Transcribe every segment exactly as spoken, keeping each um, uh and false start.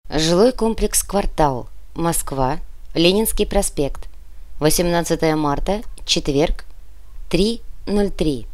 Жилой комплекс «Квартал», Москва, Ленинский проспект, восемнадцатое марта, четверг, три ноль три.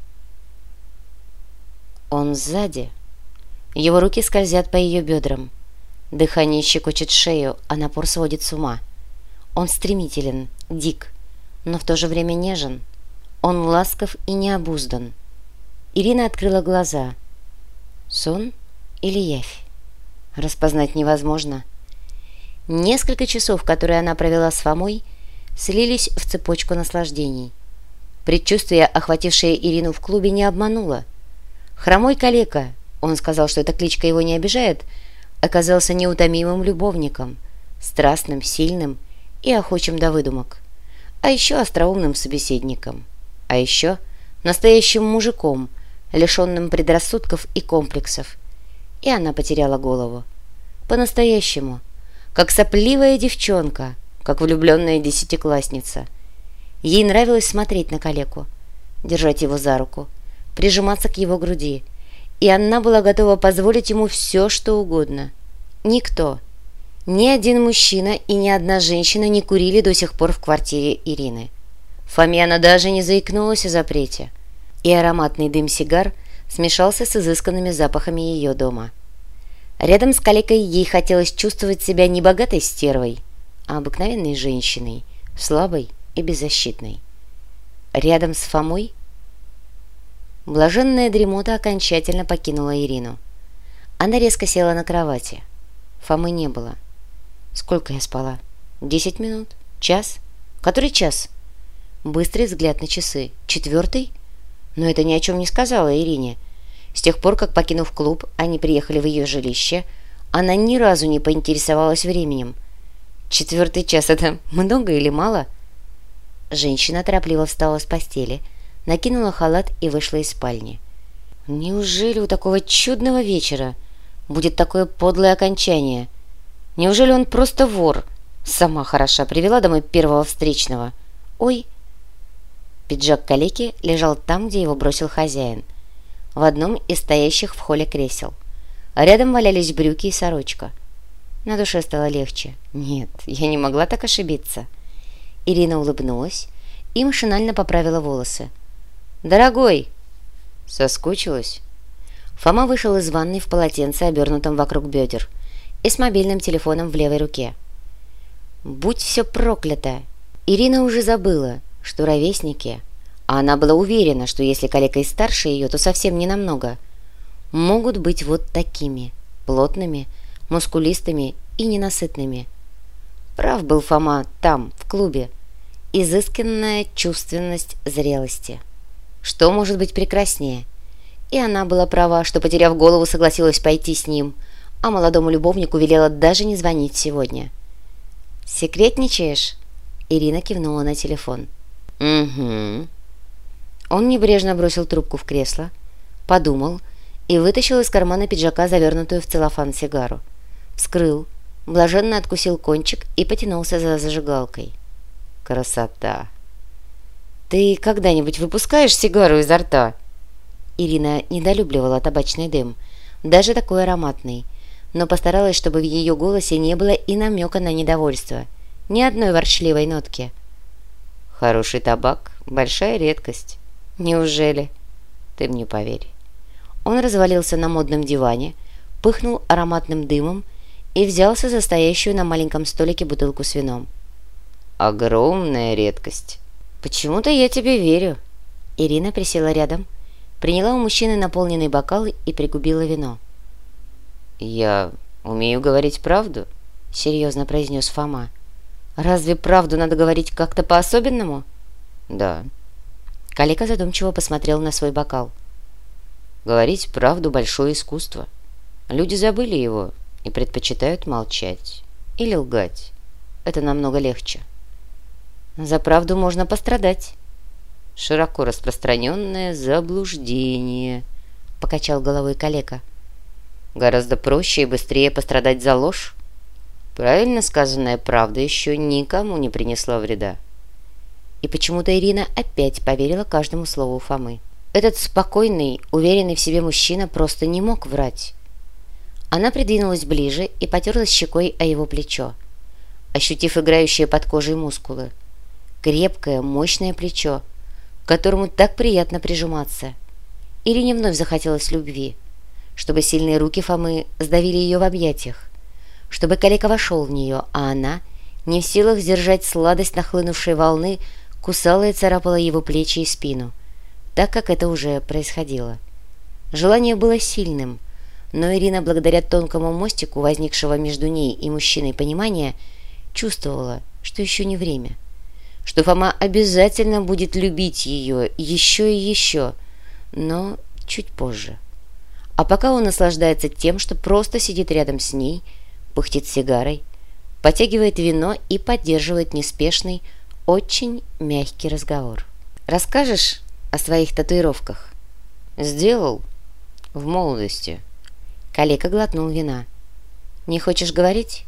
Он сзади. Его руки скользят по ее бедрам. Дыхание щекочет шею, а напор сводит с ума. Он стремителен, дик, но в то же время нежен. Он ласков и необуздан. Ирина открыла глаза. Сон или явь? Распознать невозможно. Несколько часов, которые она провела с Фомой, слились в цепочку наслаждений. Предчувствие, охватившее Ирину в клубе, не обмануло. Хромой калека, он сказал, что эта кличка его не обижает, оказался неутомимым любовником, страстным, сильным и охочим до выдумок, а еще остроумным собеседником, а еще настоящим мужиком, лишенным предрассудков и комплексов. И она потеряла голову. По-настоящему. Как сопливая девчонка, как влюбленная десятиклассница. Ей нравилось смотреть на калеку, держать его за руку, прижиматься к его груди. И она была готова позволить ему все, что угодно. Никто, ни один мужчина и ни одна женщина не курили до сих пор в квартире Ирины. Фоме она даже не заикнулась о запрете. И ароматный дым сигар смешался с изысканными запахами ее дома. Рядом с калекой ей хотелось чувствовать себя не богатой стервой, а обыкновенной женщиной, слабой и беззащитной. Рядом с Фомой блаженная дремота окончательно покинула Ирину. Она резко села на кровати. Фомы не было. Сколько я спала? Десять минут? Час? Который час? Быстрый взгляд на часы. Четвертый? Но это ни о чем не сказала Ирине. С тех пор, как, покинув клуб, они приехали в ее жилище, она ни разу не поинтересовалась временем. Четвертый час — это много или мало? Женщина торопливо встала с постели, накинула халат и вышла из спальни. Неужели у такого чудного вечера будет такое подлое окончание? Неужели он просто вор? Сама хороша, привела домой первого встречного. Ой! Пиджак калеки лежал там, где его бросил хозяин, в одном из стоящих в холле кресел. Рядом валялись брюки и сорочка. На душе стало легче. Нет, я не могла так ошибиться. Ирина улыбнулась и машинально поправила волосы. «Дорогой!» Соскучилась. Фома вышел из ванной в полотенце, обернутом вокруг бедер, и с мобильным телефоном в левой руке. Будь все проклято! Ирина уже забыла, что ровесники, а она была уверена, что если калека и старше ее, то совсем не намного, могут быть вот такими, плотными, мускулистыми и ненасытными. Прав был Фома там, в клубе. Изысканная чувственность зрелости. Что может быть прекраснее? И она была права, что, потеряв голову, согласилась пойти с ним, а молодому любовнику велела даже не звонить сегодня. «Секретничаешь?» Ирина кивнула на телефон. «Угу». Он небрежно бросил трубку в кресло, подумал и вытащил из кармана пиджака завернутую в целлофан сигару. Вскрыл, блаженно откусил кончик и потянулся за зажигалкой. Красота! «Ты когда-нибудь выпускаешь сигару изо рта?» Ирина недолюбливала табачный дым, даже такой ароматный, но постаралась, чтобы в ее голосе не было и намека на недовольство, ни одной ворчливой нотки. «Хороший табак — большая редкость. Неужели? Ты мне поверь». Он развалился на модном диване, пыхнул ароматным дымом и взялся за стоящую на маленьком столике бутылку с вином. «Огромная редкость». «Почему-то я тебе верю». Ирина присела рядом, приняла у мужчины наполненный бокал и пригубила вино. «Я умею говорить правду», — серьезно произнес Фома. «Разве правду надо говорить как-то по-особенному?» «Да». Калека задумчиво посмотрел на свой бокал. «Говорить правду — большое искусство. Люди забыли его и предпочитают молчать или лгать. Это намного легче». «За правду можно пострадать». «Широко распространенное заблуждение», — покачал головой калека. «Гораздо проще и быстрее пострадать за ложь. Правильно сказанная правда еще никому не принесла вреда». И почему-то Ирина опять поверила каждому слову Фомы. Этот спокойный, уверенный в себе мужчина просто не мог врать. Она придвинулась ближе и потерлась щекой о его плечо, ощутив играющие под кожей мускулы. Крепкое, мощное плечо, к которому так приятно прижиматься. Ирине вновь захотелось любви, чтобы сильные руки Фомы сдавили ее в объятиях, чтобы калека вошел в нее, а она, не в силах сдержать сладость нахлынувшей волны, кусала и царапала его плечи и спину, так как это уже происходило. Желание было сильным, но Ирина, благодаря тонкому мостику, возникшего между ней и мужчиной понимания, чувствовала, что еще не время, что Фома обязательно будет любить ее еще и еще, но чуть позже. А пока он наслаждается тем, что просто сидит рядом с ней, пыхтит сигарой, потягивает вино и поддерживает неспешный, очень мягкий разговор. «Расскажешь о своих татуировках?» «Сделал. В молодости». Калека глотнул вина. «Не хочешь говорить?»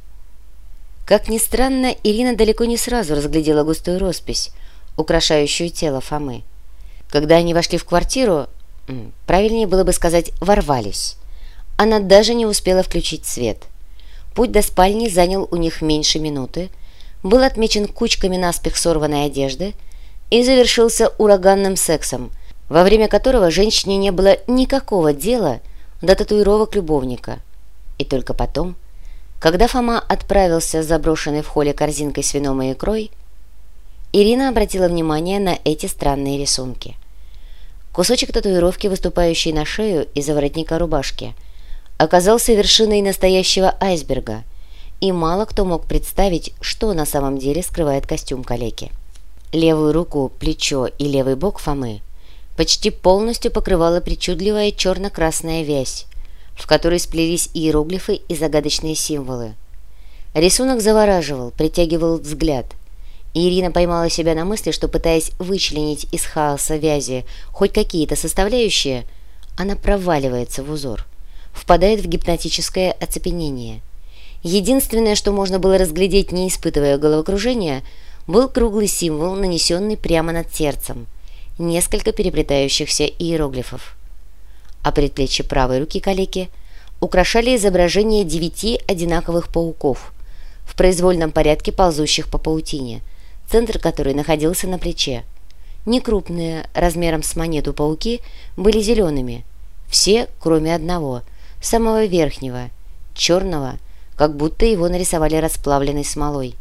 Как ни странно, Ирина далеко не сразу разглядела густую роспись, украшающую тело Фомы. Когда они вошли в квартиру, правильнее было бы сказать «ворвались», она даже не успела включить свет. Путь до спальни занял у них меньше минуты, был отмечен кучками наспех сорванной одежды и завершился ураганным сексом, во время которого женщине не было никакого дела до татуировок любовника. И только потом, когда Фома отправился с заброшенной в холле корзинкой с вином и икрой, Ирина обратила внимание на эти странные рисунки. Кусочек татуировки, выступающий на шею из-за воротника рубашки, оказался вершиной настоящего айсберга, и мало кто мог представить, что на самом деле скрывает костюм калеки. Левую руку, плечо и левый бок Фомы почти полностью покрывала причудливая черно-красная вязь, в которой сплелись иероглифы и загадочные символы. Рисунок завораживал, притягивал взгляд, и Ирина поймала себя на мысли, что, пытаясь вычленить из хаоса вязи хоть какие-то составляющие, она проваливается в узор, впадает в гипнотическое оцепенение. Единственное, что можно было разглядеть, не испытывая головокружения, был круглый символ, нанесенный прямо над сердцем, несколько переплетающихся иероглифов. А предплечье правой руки калеки украшали изображение девяти одинаковых пауков, в произвольном порядке ползущих по паутине, центр которой находился на плече. Некрупные, размером с монету пауки, были зелеными, все, кроме одного, самого верхнего, черного, как будто его нарисовали расплавленной смолой.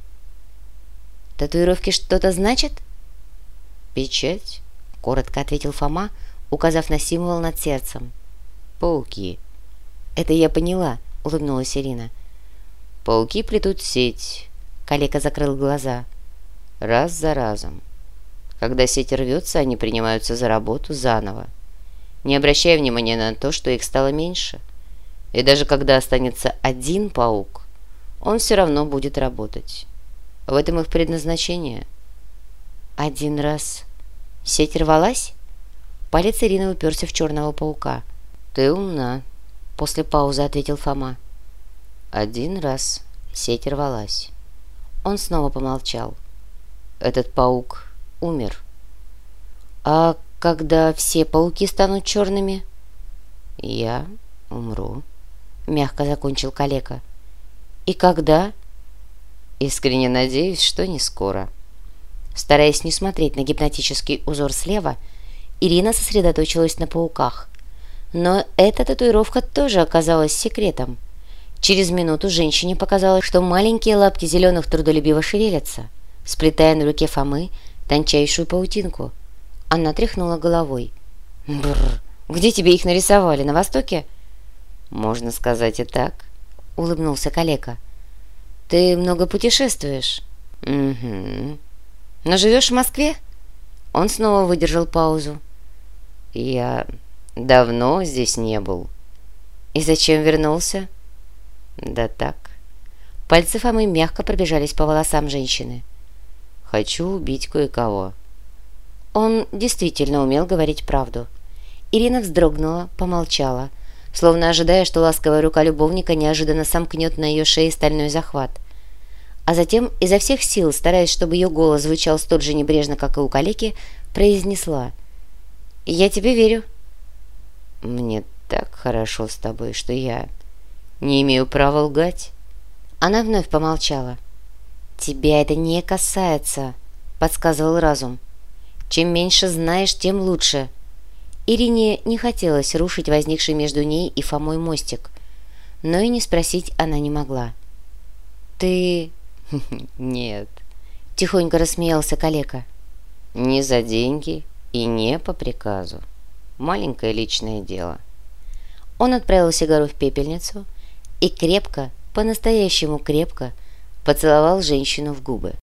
«Татуировки что-то значат?» «Печать», — коротко ответил Фома, указав на символ над сердцем. «Пауки». «Это я поняла», — улыбнулась Ирина. «Пауки плетут сеть», — калека закрыл глаза. «Раз за разом. Когда сеть рвется, они принимаются за работу заново, не обращая внимания на то, что их стало меньше. И даже когда останется один паук, он все равно будет работать. В этом их предназначение». «Один раз сеть рвалась?» Палец Ирины уперся в черного паука. «Ты умна», — после паузы ответил Фома. «Один раз сеть рвалась». Он снова помолчал. «Этот паук умер». «А когда все пауки станут черными?» «Я умру», — мягко закончил калека. «И когда?» «Искренне надеюсь, что не скоро». Стараясь не смотреть на гипнотический узор слева, Ирина сосредоточилась на пауках. Но эта татуировка тоже оказалась секретом. Через минуту женщине показалось, что маленькие лапки зеленых трудолюбиво шевелятся, сплетая на руке Фомы тончайшую паутинку. Она тряхнула головой. «Бррр, где тебе их нарисовали? На Востоке?» «Можно сказать и так», — улыбнулся калека. «Ты много путешествуешь?» «Угу». «Но живешь в Москве?» Он снова выдержал паузу. «Я давно здесь не был». «И зачем вернулся?» «Да так». Пальцы Фомы мягко пробежались по волосам женщины. «Хочу убить кое-кого». Он действительно умел говорить правду. Ирина вздрогнула, помолчала, словно ожидая, что ласковая рука любовника неожиданно сомкнет на ее шее стальной захват. А затем, изо всех сил, стараясь, чтобы ее голос звучал столь же небрежно, как и у калеки, произнесла: «Я тебе верю». «Мне так хорошо с тобой, что я Не имею права лгать». Она вновь помолчала. «Тебя это не касается», — подсказывал разум. «Чем меньше знаешь, тем лучше». Ирине не хотелось рушить возникший между ней и Фомой мостик, но и не спросить она не могла. «Ты...» «Нет», — тихонько рассмеялся калека. «Не за деньги и не по приказу. Маленькое личное дело». Он отправил сигару в пепельницу и крепко, по-настоящему крепко, поцеловал женщину в губы.